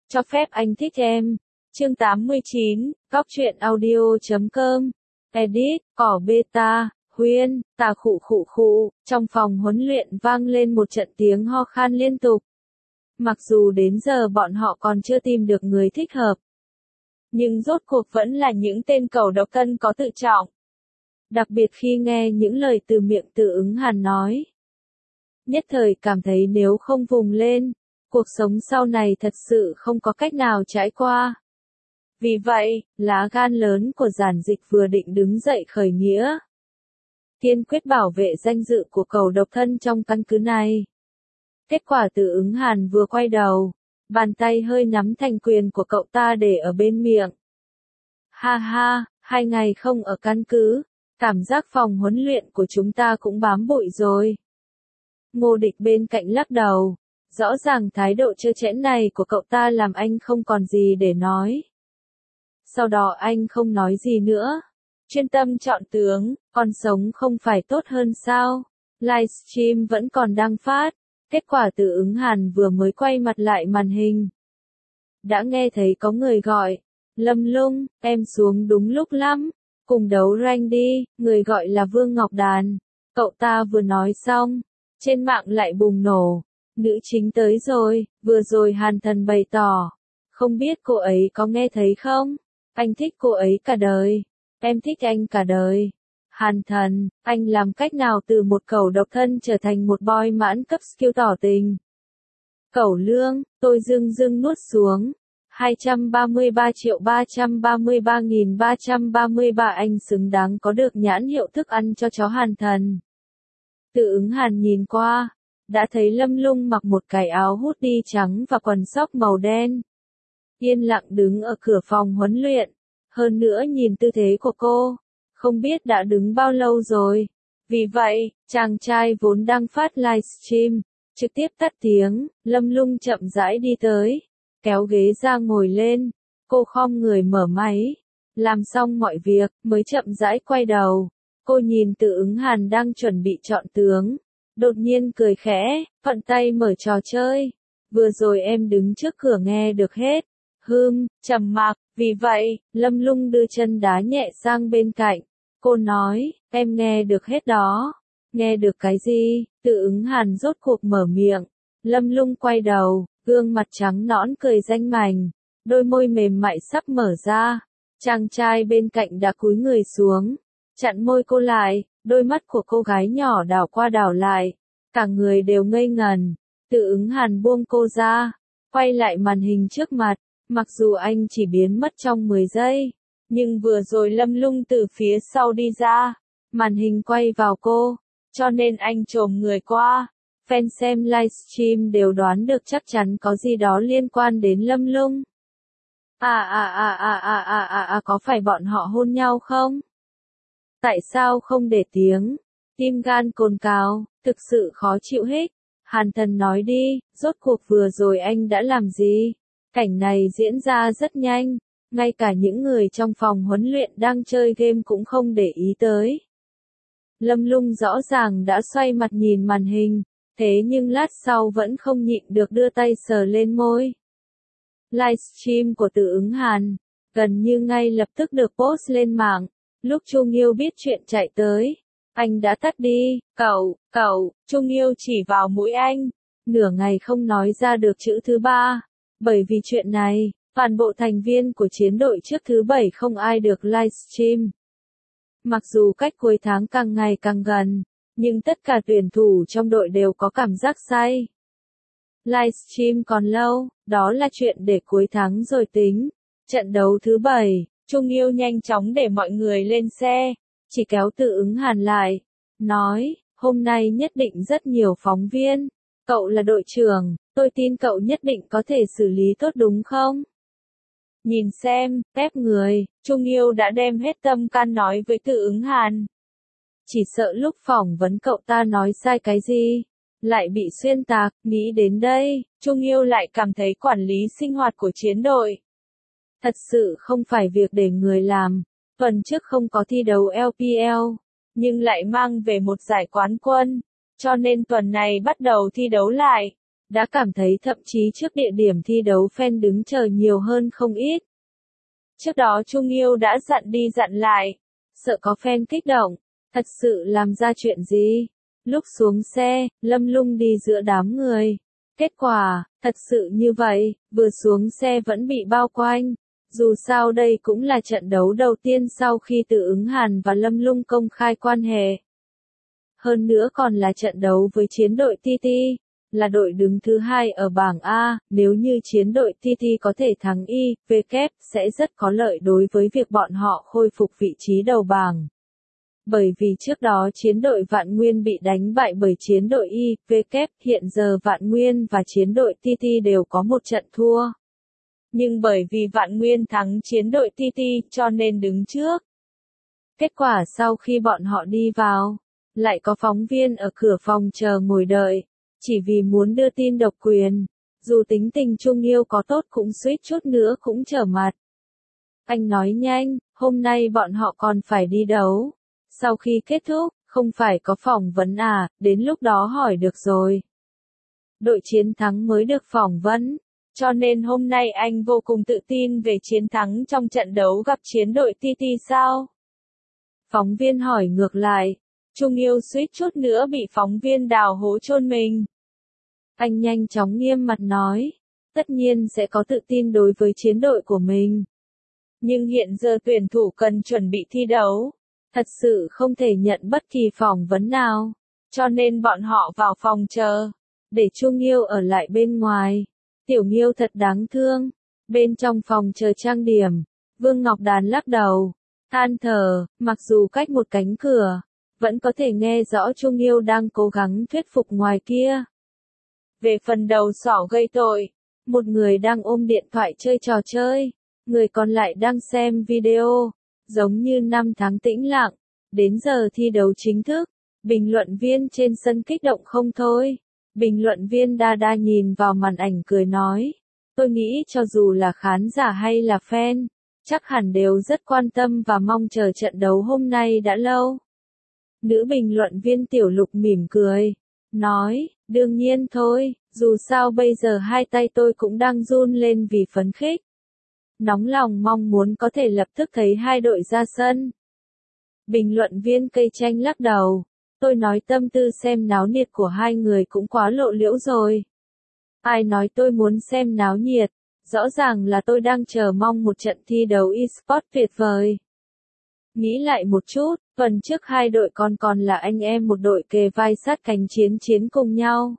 Cho phép anh thích em. Chương 89, Góc truyện audio.com. Edit, cỏ beta, Huyên, tà khụ khụ khụ. Trong phòng huấn luyện vang lên một trận tiếng ho khan liên tục. Mặc dù đến giờ bọn họ còn chưa tìm được người thích hợp, nhưng rốt cuộc vẫn là những tên cẩu độc thân có tự trọng. Đặc biệt khi nghe những lời từ miệng Từ Ứng Hàn nói, nhất thời cảm thấy nếu không vùng lên, cuộc sống sau này thật sự không có cách nào trải qua. Vì vậy, lá gan lớn của Giản Dịch vừa định đứng dậy khởi nghĩa, kiên quyết bảo vệ danh dự của cẩu độc thân trong căn cứ này. Kết quả Từ Ứng Hàn vừa quay đầu, bàn tay hơi nắm thành quyền của cậu ta để ở bên miệng. Ha ha, 2 ngày không ở căn cứ, cảm giác phòng huấn luyện của chúng ta cũng bám bụi rồi. Ngô Địch bên cạnh lắc đầu, rõ ràng thái độ trơ trẽn này của cậu ta làm anh không còn gì để nói. Sau đó anh không nói gì nữa, chuyên tâm chọn tướng, còn sống không phải tốt hơn sao? Livestream vẫn còn đang phát, kết quả Từ Ứng Hàn vừa mới quay mặt lại màn hình, đã nghe thấy có người gọi, Lâm Lung, em xuống đúng lúc lắm, cùng đấu rank đi, người gọi là Vương Ngọc Đàn. Cậu ta vừa nói xong, trên mạng lại bùng nổ, nữ chính tới rồi, vừa rồi Hàn Thần bày tỏ, không biết cô ấy có nghe thấy không? Anh thích cô ấy cả đời, em thích anh cả đời. Hàn Thần, anh làm cách nào từ một cẩu độc thân trở thành một boy mãn cấp skill tỏ tình? Cẩu Lương, tôi dưng nuốt xuống. 233.333.333 anh xứng đáng có được nhãn hiệu thức ăn cho chó Hàn Thần. Từ Ứng Hàn nhìn qua, đã thấy Lâm Lung mặc một cái áo hoodie trắng và quần sóc màu đen, yên lặng đứng ở cửa phòng huấn luyện. Hơn nữa nhìn tư thế của cô, không biết đã đứng bao lâu rồi. Vì vậy, chàng trai vốn đang phát livestream, trực tiếp tắt tiếng. Lâm Lung chậm rãi đi tới, kéo ghế ra ngồi lên, cô khom người mở máy, làm xong mọi việc, mới chậm rãi quay đầu. Cô nhìn Từ Ứng Hàn đang chuẩn bị chọn tướng, đột nhiên cười khẽ, thuận tay mở trò chơi. Vừa rồi em đứng trước cửa nghe được hết. Trầm mặc, vì vậy, Lâm Lung đưa chân đá nhẹ sang bên cạnh. Cô nói, em nghe được hết đó. Nghe được cái gì? Từ Ứng Hàn rốt cuộc mở miệng. Lâm Lung quay đầu, gương mặt trắng nõn cười danh mành, đôi môi mềm mại sắp mở ra. Chàng trai bên cạnh đã cúi người xuống, chặn môi cô lại, đôi mắt của cô gái nhỏ đảo qua đảo lại, cả người đều ngây ngần. Từ Ứng Hàn buông cô ra, quay lại màn hình trước mặt, mặc dù anh chỉ biến mất trong 10 giây, nhưng vừa rồi Lâm Lung từ phía sau đi ra, màn hình quay vào cô, cho nên anh chồm người qua. Fan xem livestream đều đoán được chắc chắn có gì đó liên quan đến Lâm Lung. Có phải bọn họ hôn nhau không? Tại sao không để tiếng? Tim gan cồn cào, thực sự khó chịu hết. Hàn Thần nói đi, rốt cuộc vừa rồi anh đã làm gì? Cảnh này diễn ra rất nhanh, ngay cả những người trong phòng huấn luyện đang chơi game cũng không để ý tới. Lâm Lung rõ ràng đã xoay mặt nhìn màn hình, thế nhưng lát sau vẫn không nhịn được đưa tay sờ lên môi. Livestream của Từ Ứng Hàn, gần như ngay lập tức được post lên mạng. Lúc Chu Nghiêu biết chuyện chạy tới, anh đã tắt đi. Cậu, Chu Nghiêu chỉ vào mũi anh, nửa ngày không nói ra được chữ thứ ba. Bởi vì chuyện này, toàn bộ thành viên của chiến đội trước thứ 7 không ai được livestream. Mặc dù cách cuối tháng càng ngày càng gần, nhưng tất cả tuyển thủ trong đội đều có cảm giác say. Livestream còn lâu, đó là chuyện để cuối tháng rồi tính. Trận đấu thứ 7, Trung Yêu nhanh chóng để mọi người lên xe, chỉ kéo Từ Ứng Hàn lại, nói, hôm nay nhất định rất nhiều phóng viên, cậu là đội trưởng, tôi tin cậu nhất định có thể xử lý tốt đúng không? Nhìn xem, ép người, Trung Yêu đã đem hết tâm can nói với Từ Ứng Hàn. Chỉ sợ lúc phỏng vấn cậu ta nói sai cái gì, lại bị xuyên tạc. Nghĩ đến đây, Trung Yêu lại cảm thấy quản lý sinh hoạt của chiến đội thật sự không phải việc để người làm. Tuần trước không có thi đấu LPL, nhưng lại mang về một giải quán quân, cho nên tuần này bắt đầu thi đấu lại. đã cảm thấy thậm chí trước địa điểm thi đấu fan đứng chờ nhiều hơn không ít. Trước đó Trung Yêu đã dặn đi dặn lại, sợ có fan kích động, thật sự làm ra chuyện gì. Lúc xuống xe, Lâm Lung đi giữa đám người. Kết quả, thật sự như vậy, vừa xuống xe vẫn bị bao quanh. Dù sao đây cũng là trận đấu đầu tiên sau khi Từ Ứng Hàn và Lâm Lung công khai quan hệ. Hơn nữa còn là trận đấu với chiến đội TT, là đội đứng thứ hai ở bảng A, nếu như chiến đội TT có thể thắng Y, W sẽ rất có lợi đối với việc bọn họ khôi phục vị trí đầu bảng. Bởi vì trước đó chiến đội Vạn Nguyên bị đánh bại bởi chiến đội Y, W, hiện giờ Vạn Nguyên và chiến đội TT đều có một trận thua. Nhưng bởi vì Vạn Nguyên thắng chiến đội TT cho nên đứng trước. Kết quả sau khi bọn họ đi vào, lại có phóng viên ở cửa phòng chờ ngồi đợi, chỉ vì muốn đưa tin độc quyền. Dù tính tình Trung Yêu có tốt cũng suýt chút nữa cũng trở mặt. Anh nói nhanh, hôm nay bọn họ còn phải đi đấu. Sau khi kết thúc, không phải có phỏng vấn à, đến lúc đó hỏi được rồi. Đội chiến thắng mới được phỏng vấn, cho nên hôm nay anh vô cùng tự tin về chiến thắng trong trận đấu gặp chiến đội TT sao? Phóng viên hỏi ngược lại, Trung Yêu suýt chút nữa bị phóng viên đào hố chôn mình. Anh nhanh chóng nghiêm mặt nói, tất nhiên sẽ có tự tin đối với chiến đội của mình. Nhưng hiện giờ tuyển thủ cần chuẩn bị thi đấu. Thật sự không thể nhận bất kỳ phỏng vấn nào, cho nên bọn họ vào phòng chờ, để Trung Yêu ở lại bên ngoài. Tiểu Nghiêu thật đáng thương. Bên trong phòng chờ trang điểm, Vương Ngọc Đàn lắc đầu, than thở, mặc dù cách một cánh cửa, vẫn có thể nghe rõ Trung Yêu đang cố gắng thuyết phục ngoài kia. Về phần đầu sỏ gây tội, một người đang ôm điện thoại chơi trò chơi, người còn lại đang xem video. Giống như 5 tháng tĩnh lặng, đến giờ thi đấu chính thức, bình luận viên trên sân kích động không thôi. Bình luận viên Đa nhìn vào màn ảnh cười nói, tôi nghĩ cho dù là khán giả hay là fan, chắc hẳn đều rất quan tâm và mong chờ trận đấu hôm nay đã lâu. Nữ bình luận viên Tiểu Lục mỉm cười, nói, đương nhiên thôi, dù sao bây giờ hai tay tôi cũng đang run lên vì phấn khích. Nóng lòng mong muốn có thể lập tức thấy hai đội ra sân. Bình luận viên Cây Chanh lắc đầu, tôi nói tâm tư xem náo nhiệt của hai người cũng quá lộ liễu rồi. Ai nói tôi muốn xem náo nhiệt, rõ ràng là tôi đang chờ mong một trận thi đấu eSports tuyệt vời. Nghĩ lại một chút, tuần trước hai đội còn là anh em một đội kề vai sát cánh chiến cùng nhau.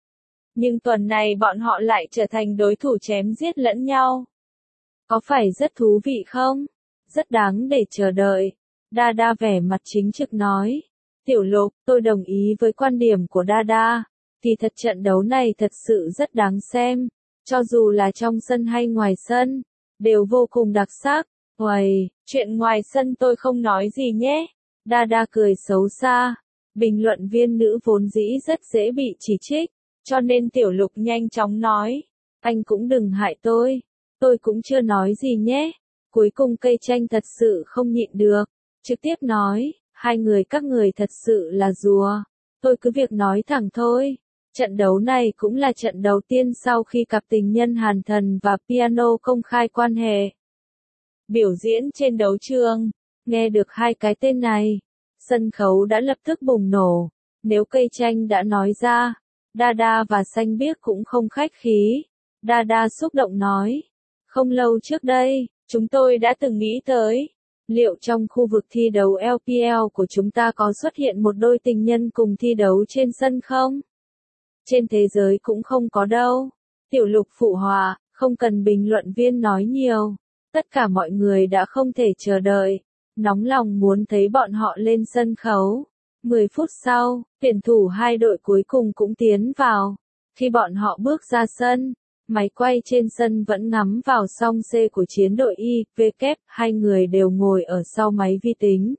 Nhưng tuần này bọn họ lại trở thành đối thủ chém giết lẫn nhau. Có phải rất thú vị không? Rất đáng để chờ đợi. Đa vẻ mặt chính trực nói. Tiểu Lục, tôi đồng ý với quan điểm của Đa. Thì thật trận đấu này thật sự rất đáng xem. Cho dù là trong sân hay ngoài sân, đều vô cùng đặc sắc. Uầy, chuyện ngoài sân tôi không nói gì nhé. Đa cười xấu xa. Bình luận viên nữ vốn dĩ rất dễ bị chỉ trích. Cho nên Tiểu Lục nhanh chóng nói. Anh cũng đừng hại tôi cũng chưa nói gì nhé. Cuối cùng Cây Chanh thật sự không nhịn được, trực tiếp nói, hai người các người thật sự là rùa. Tôi cứ việc nói thẳng thôi. Trận đấu này cũng là trận đầu tiên sau khi cặp tình nhân Hàn Thần và Piano công khai quan hệ. Biểu diễn trên đấu trường, nghe được hai cái tên này, sân khấu đã lập tức bùng nổ. Nếu Cây Chanh đã nói ra, Đa và Xanh Biếc cũng không khách khí. Đa xúc động nói. Không lâu trước đây, chúng tôi đã từng nghĩ tới, liệu trong khu vực thi đấu LPL của chúng ta có xuất hiện một đôi tình nhân cùng thi đấu trên sân không? Trên thế giới cũng không có đâu. Tiểu Lục phụ họa, không cần bình luận viên nói nhiều. Tất cả mọi người đã không thể chờ đợi, nóng lòng muốn thấy bọn họ lên sân khấu. 10 phút sau, tuyển thủ hai đội cuối cùng cũng tiến vào. Khi bọn họ bước ra sân, máy quay trên sân vẫn ngắm vào song C của chiến đội Y, W, hai người đều ngồi ở sau máy vi tính.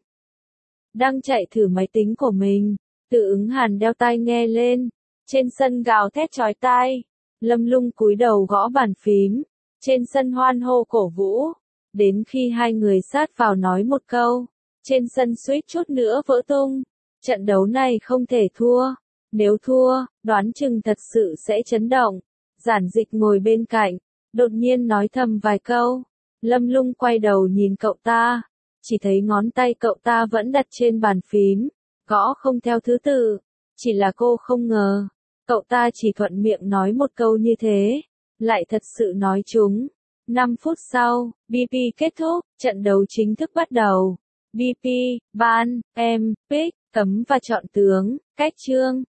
Đang chạy thử máy tính của mình, Từ Ứng Hàn đeo tai nghe lên, trên sân gào thét chói tai. Lâm Lung cúi đầu gõ bàn phím, trên sân hoan hô cổ vũ. Đến khi hai người sát vào nói một câu, trên sân suýt chút nữa vỡ tung. Trận đấu này không thể thua. Nếu thua, đoán chừng thật sự sẽ chấn động. Giản Dịch ngồi bên cạnh, đột nhiên nói thầm vài câu. Lâm Lung quay đầu nhìn cậu ta, chỉ thấy ngón tay cậu ta vẫn đặt trên bàn phím, gõ không theo thứ tự. Chỉ là cô không ngờ, cậu ta chỉ thuận miệng nói một câu như thế, lại thật sự nói trúng. 5 phút sau, BP kết thúc, trận đấu chính thức bắt đầu. BP, ban, em, pick, cấm và chọn tướng, cách chương.